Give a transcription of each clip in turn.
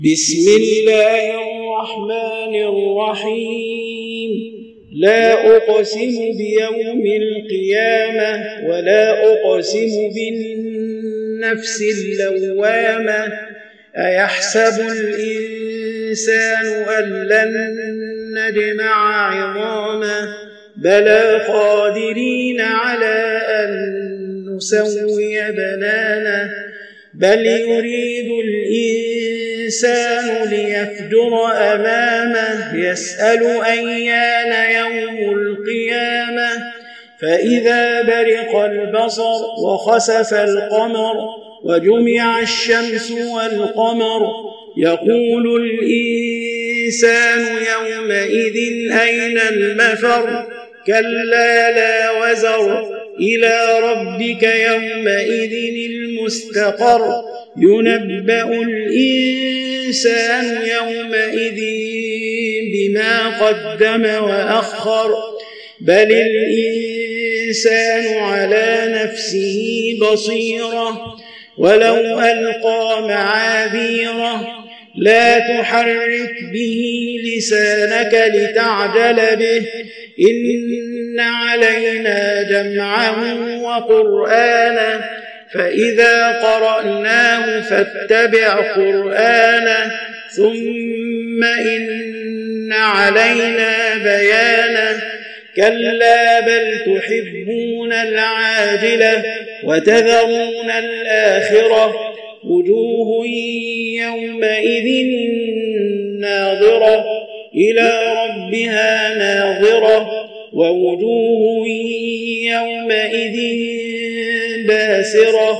بسم الله الرحمن الرحيم. لا أقسم بيوم القيامة ولا أقسم بالنفس اللوامة. أيحسب الإنسان أن لن نجمع عظامه بلى قادرين على أن نسوي بنانه بل يريد الإنسان ليفجر أمامه يسأل أيان يوم القيامة فإذا برق البصر وخسف القمر وجمع الشمس والقمر يقول الإنسان يومئذ أين المفر كلا لا وزر إلى ربك يومئذ المستقر ينبأ الإنسان يومئذ بما قدم وأخر بل الإنسان على نفسه بصيرة ولو ألقى معاذيره لا تحرك به لسانك لتعجل به إن علينا جمعه وقرآنه فإذا قرأناه فاتبع قرآنه ثم إن علينا بيانه كلا بل تحبون العاجلة وتذرون الآخرة وجوه يومئذ ناظرة إلى ربها ناظرة ووجوه يومئذ باسرة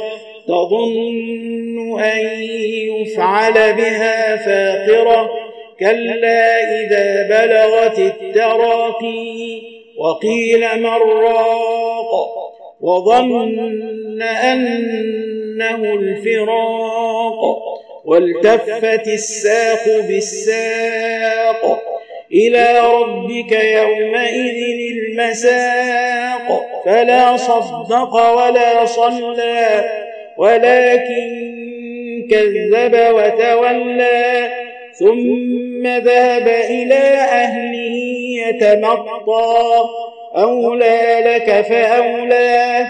تظن أن يفعل بها فاقرة كلا إذا بلغت التراقي وقيل من راق وظن أنه الفراق والتفت الساق بالساق إلى ربك يومئذ المساق فلا صدق ولا صلى ولكن كذب وتولى ثم ذهب إلى أهله يتمطى أولى لك فأولى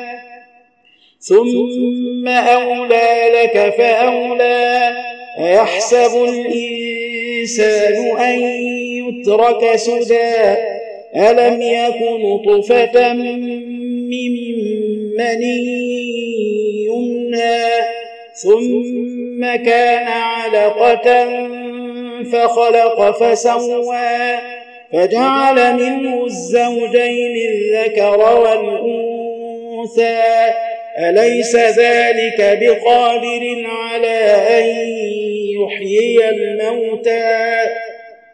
ثم أولى لك فأولى أيحسب الإنسان أن يترك سدى ألم يكن نطفة من مني يمنى ثم كان علقة فخلق فسوى فجعل منه الزوجين الذكر والأنثى أليس ذلك بقادر على أن يحيي الموتى